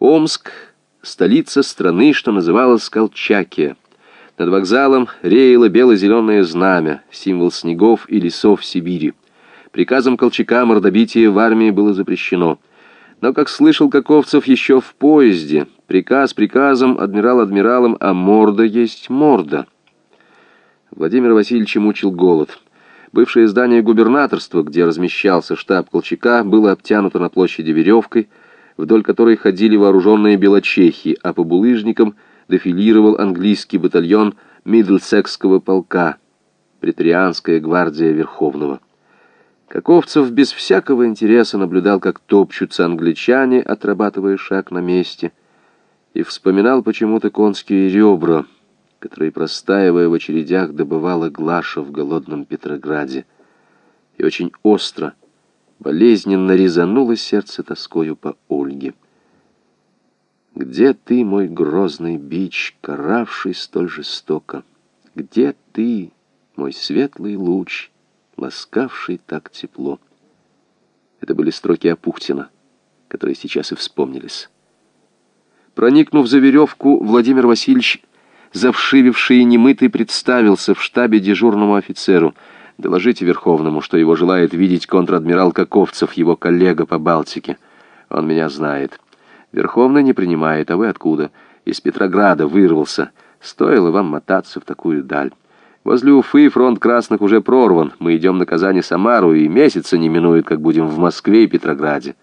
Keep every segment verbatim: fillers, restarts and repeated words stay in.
Омск — столица страны, что называлась Колчакия. Над вокзалом реяло бело-зеленое знамя, символ снегов и лесов Сибири. Приказом Колчака мордобитие в армии было запрещено. Но, как слышал Каковцев еще в поезде, приказ приказом, адмирал адмиралом, а морда есть морда. Владимир Васильевич мучил голод. Бывшее здание губернаторства, где размещался штаб Колчака, было обтянуто на площади веревкой, вдоль которой ходили вооруженные белочехи, а по булыжникам дефилировал английский батальон Мидлсекского полка, преторианская гвардия Верховного. Каковцев без всякого интереса наблюдал, как топчутся англичане, отрабатывая шаг на месте, и вспоминал почему-то конские ребра, которые, простаивая в очередях, добывала Глаша в голодном Петрограде. И очень остро, болезненно резануло сердце тоскою по Ольге. Где ты, мой грозный бич, каравший столь жестоко? Где ты, мой светлый луч, ласкавший так тепло? Это были строки Апухтина, которые сейчас и вспомнились. Проникнув за веревку, Владимир Васильевич, завшививший и немытый, представился в штабе дежурному офицеру. «Доложите Верховному, что его желает видеть контр-адмирал Каковцев, его коллега по Балтике. Он меня знает. Верховный не принимает, а вы откуда? Из Петрограда вырвался. Стоило вам мотаться в такую даль. Возле Уфы фронт красных уже прорван. Мы идем на Казань-Самару, и месяца не минует, как будем в Москве и Петрограде».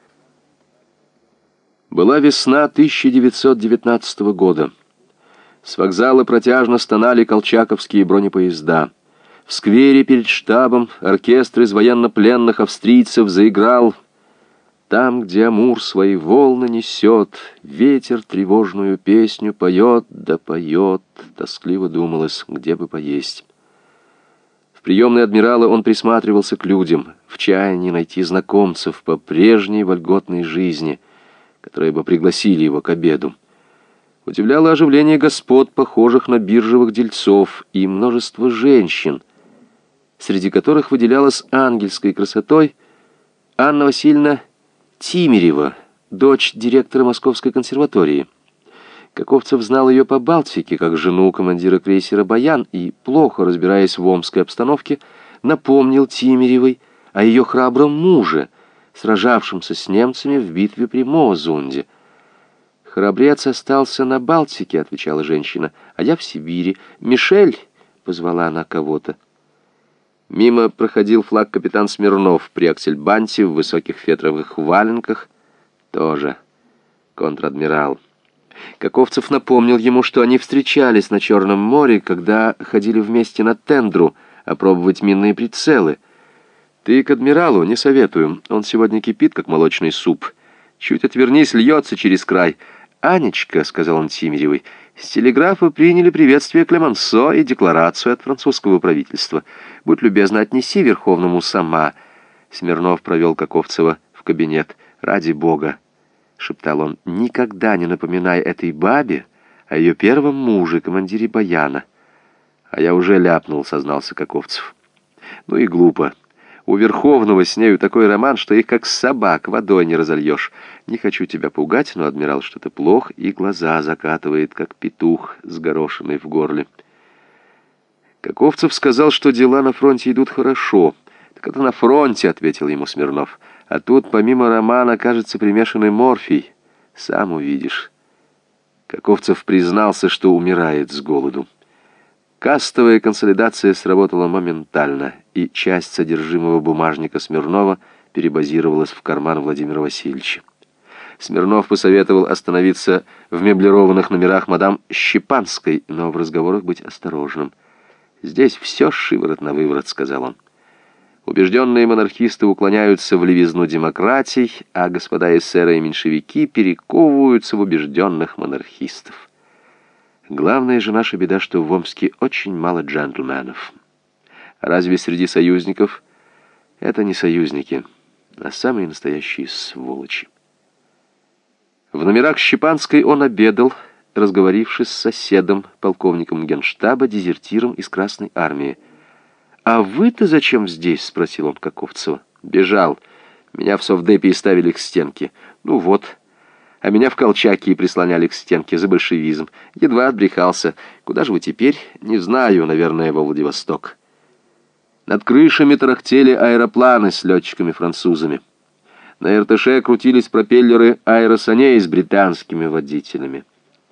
Была весна тысяча девятьсот девятнадцатого года. С вокзала протяжно стонали колчаковские бронепоезда. В сквере перед штабом оркестр из военнопленных австрийцев заиграл «Там, где Амур свои волны несет, ветер тревожную песню поет, да поет», тоскливо думалось, где бы поесть. В приемной адмирала он присматривался к людям, в чаянии найти знакомцев по прежней вольготной жизни, которые бы пригласили его к обеду. Удивляло оживление господ, похожих на биржевых дельцов, и множество женщин, среди которых выделялась ангельской красотой Анна Васильевна Тимирева, дочь директора Московской консерватории. Каковцев знал ее по Балтике, как жену командира крейсера «Баян», и, плохо разбираясь в омской обстановке, напомнил Тимиревой о ее храбром муже, сражавшемся с немцами в битве при Моозунде. «Храбрец остался на Балтике», — отвечала женщина, — «а я в Сибири. Мишель!» — позвала она кого-то. Мимо проходил флаг-капитан Смирнов при аксельбанте в высоких фетровых валенках. Тоже контр-адмирал. Каковцев напомнил ему, что они встречались на Черном море, когда ходили вместе на Тендру опробовать минные прицелы. «Ты к адмиралу не советую. Он сегодня кипит, как молочный суп. Чуть отвернись, льется через край». «Анечка», — сказал он Тимиревой, — «с телеграфа приняли приветствие Клемансо и декларацию от французского правительства. Будь любезна, отнеси Верховному сама». Смирнов провел Каковцева в кабинет. «Ради бога», — шептал он, — «никогда не напоминай этой бабе о ее первом муже, командире Баяна». «А я уже ляпнул», — сознался Каковцев. «Ну и глупо. У Верховного с нею такой роман, что их как собак водой не разольешь. Не хочу тебя пугать, но адмирал что-то плох и глаза закатывает, как петух с горошиной в горле». Каковцев сказал, что дела на фронте идут хорошо. «Так это на фронте», — ответил ему Смирнов. «А тут помимо романа, кажется, примешанный морфий. Сам увидишь». Каковцев признался, что умирает с голоду. Кастовая консолидация сработала моментально, и часть содержимого бумажника Смирнова перебазировалась в карман Владимира Васильевича. Смирнов посоветовал остановиться в меблированных номерах мадам Щепанской, но в разговорах быть осторожным. «Здесь все шиворот на выворот», — сказал он. «Убежденные монархисты уклоняются в левизну демократий, а господа эсеры и меньшевики перековываются в убежденных монархистов. Главная же наша беда, что в Омске очень мало джентльменов. Разве среди союзников это не союзники, а самые настоящие сволочи?» В номерах Щепанской он обедал, разговорившись с соседом, полковником генштаба, дезертиром из Красной армии. «А вы-то зачем здесь?» — спросил он Каковцева. «Бежал. Меня в совдепе ставили к стенке. Ну вот. а меня в Колчаке прислоняли к стенке за большевизм. Едва отбрехался. Куда же вы теперь? Не знаю, наверное, во Владивосток. Над крышами тарахтели аэропланы с летчиками-французами. На Иртыше крутились пропеллеры аэросаней с британскими водителями.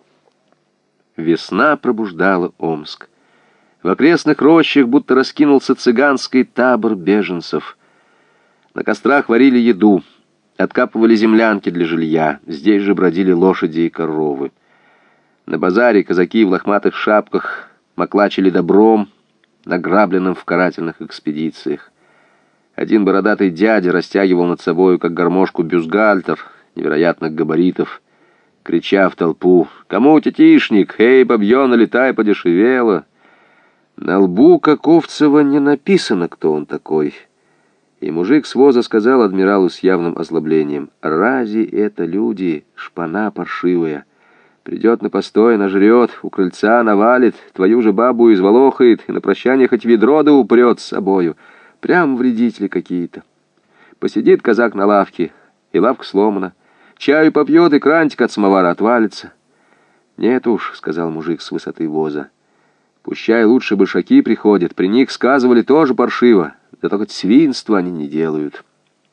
Весна пробуждала Омск. В окрестных рощах будто раскинулся цыганский табор беженцев. На кострах варили еду, откапывали землянки для жилья. Здесь же бродили лошади и коровы. На базаре казаки в лохматых шапках маклачили добром, награбленным в карательных экспедициях. Один бородатый дядя растягивал над собою, как гармошку, бюстгальтер невероятных габаритов, крича в толпу: «Кому тетишник? Эй, бабьёна, летай, подешевело!» На лбу Каковцева не написано, кто он такой. И мужик с воза сказал адмиралу с явным озлоблением: «Рази это люди, шпана паршивая. Придет на постой, нажрет, у крыльца навалит, твою же бабу изволохает и на прощание хоть ведро да упрет с собою. Прям вредители какие-то. Посидит казак на лавке, и лавка сломана. Чаю попьет, и крантик от самовара отвалится». «Нет уж», — сказал мужик с высоты воза, — «пущай лучше башаки приходят, при них сказывали тоже паршиво, да только свинства они не делают».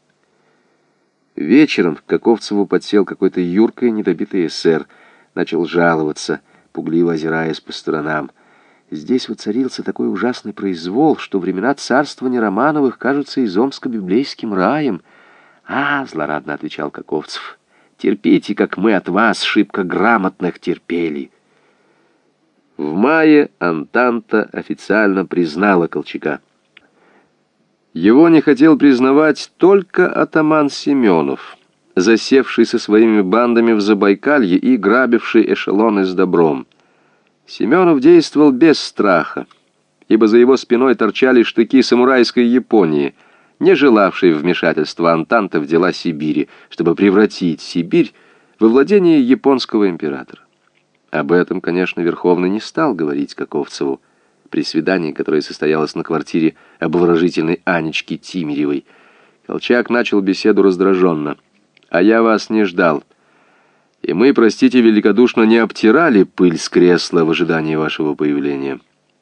Вечером к Каковцеву подсел какой-то юркой недобитый эсер, начал жаловаться, пугливо озираясь по сторонам. Здесь воцарился такой ужасный произвол, что времена царствования Романовых кажутся из Омска библейским раем. «А, — злорадно отвечал Каковцев, — терпите, как мы от вас, шибко грамотных, терпели». В мае Антанта официально признала Колчака. Его не хотел признавать только атаман Семенов, засевший со своими бандами в Забайкалье и грабивший эшелоны с добром. Семенов действовал без страха, ибо за его спиной торчали штыки самурайской Японии, не желавшей вмешательства Антанты в дела Сибири, чтобы превратить Сибирь во владение японского императора. Об этом, конечно, Верховный не стал говорить Каковцеву при свидании, которое состоялось на квартире обворожительной Анечки Тимиревой. Колчак начал беседу раздраженно. «А я вас не ждал. И мы, простите великодушно, не обтирали пыль с кресла в ожидании вашего появления».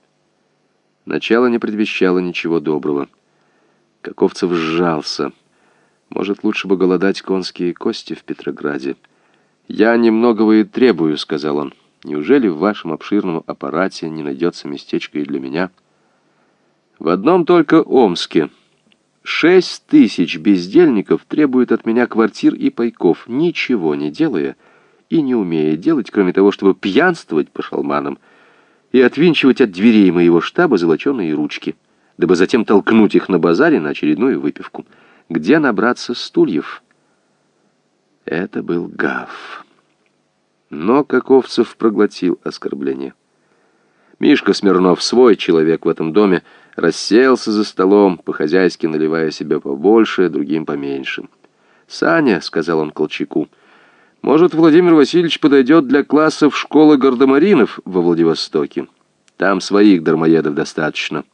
Начало не предвещало ничего доброго. Каковцев сжался. Может, лучше бы голодать конские кости в Петрограде. «Я немногого и требую», — сказал он. «Неужели в вашем обширном аппарате не найдется местечко и для меня?» «В одном только Омске шесть тысяч бездельников требуют от меня квартир и пайков, ничего не делая и не умея делать, кроме того, чтобы пьянствовать по шалманам и отвинчивать от дверей моего штаба золоченые ручки, дабы затем толкнуть их на базаре на очередную выпивку. Где набраться стульев?» Это был гав. Но Каковцев проглотил оскорбление. Мишка Смирнов, свой человек в этом доме, расселся за столом, по-хозяйски наливая себе побольше, другим поменьше. «Саня», — сказал он Колчаку, — «может, Владимир Васильевич подойдет для классов школы гардемаринов во Владивостоке? Там своих дармоедов достаточно».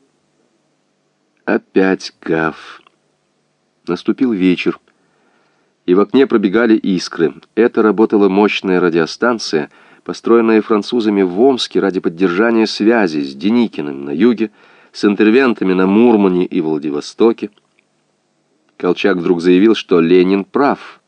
Опять гав. Наступил вечер, и в окне пробегали искры. Это работала мощная радиостанция, построенная французами в Омске ради поддержания связи с Деникиным на юге, с интервентами на Мурмане и Владивостоке. Колчак вдруг заявил, что Ленин прав.